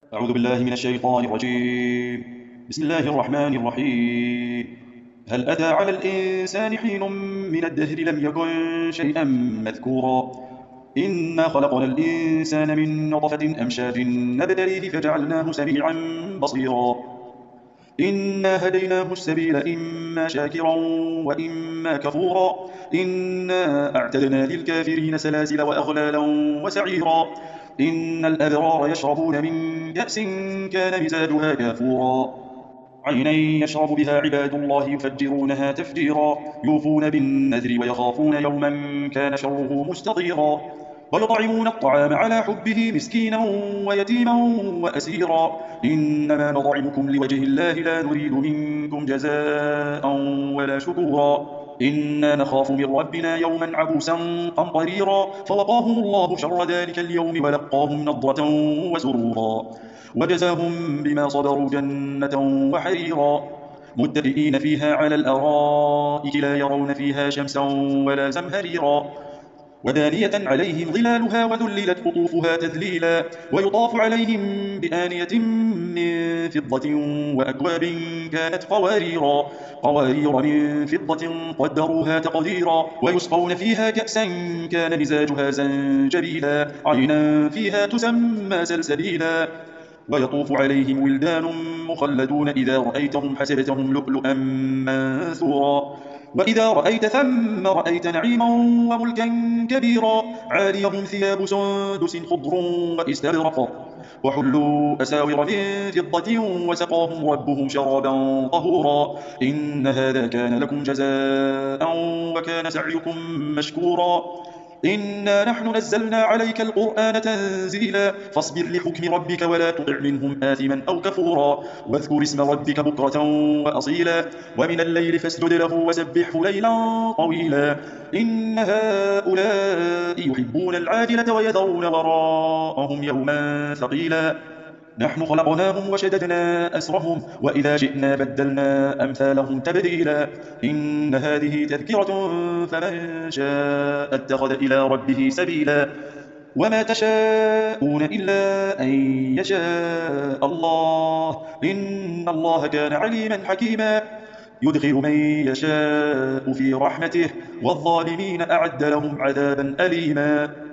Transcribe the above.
أعوذ بالله من الشيطان الرجيم. بسم الله الرحمن الرحيم. هل أتى على الإنسان حين من الدهر لم يكن شيئا مذكورا. إنا خلقنا الإنسان من نطفة أمشاج نبتليه فجعلناه سميعا بصيرا. إنا هديناه السبيل إما شاكرا وإما كفورا. إنا أعتدنا للكافرين سلاسل وأغلالا وسعيرا. إن الأبرار يشربون من كأس كان مزاجها كافورا. عينا يشرب بها عباد الله يفجرونها تفجيرا. يوفون بالنذر ويخافون يوما كان شره مستطيرا. ويطعمون الطعام على حبه مسكينا ويتيما وأسيرا. إنما نطعمكم لوجه الله لا نريد منكم جزاء ولا شكورا. إنا نخاف من ربنا يوما عبوسا قمطريرا. فوقاهم الله شر ذلك اليوم ولقاهم نضرة وسرورا. وجزاهم بما صبروا جنة وحريرا. متكئين فيها على الأرائك لا يرون فيها شمسا ولا زمهريرا. ودانية عليهم ظلالها وذللت قطوفها تذليلا. ويطاف عليهم بآنية من فضة وأكواب كانت قواريرا. قوارير من فضة قدروها تقديرا. ويسقون فيها كأسا كان مزاجها زنجبيلا. عينا فيها تسمى سلسبيلا. ويطوف عليهم ولدان مخلدون إذا رأيتهم حسبتهم لؤلؤا منثورا. وإذا رأيت ثم رأيت نعيما وملكا كبيرا. عاليهم ثياب سندس خضر واستبرق. وحلوا أساور من فضة وسقاهم ربهم شرابا طهورا. إن هذا كان لكم جزاء وكان سعيكم مشكورا. إنا نحن نزلنا عليك القرآن تنزيلا. فاصبر لحكم ربك ولا تطع منهم آثما أو كفورا. واذكر اسم ربك بكرة وأصيلا. ومن الليل فاسجد له وسبحه ليلا طويلا. إن هؤلاء يحبون العاجلة ويذرون وراءهم يوما ثقيلا. نحن خلقناهم وشددنا أسرهم وإذا جئنا بدلنا أمثالهم تبديلا. إن هذه تذكرة فمن شاء اتخذ إلى ربه سبيلا. وما تشاءون إلا أن يشاء الله. إن الله كان عليما حكيما. يدخل من يشاء في رحمته والظالمين أعد لهم عذابا أليما.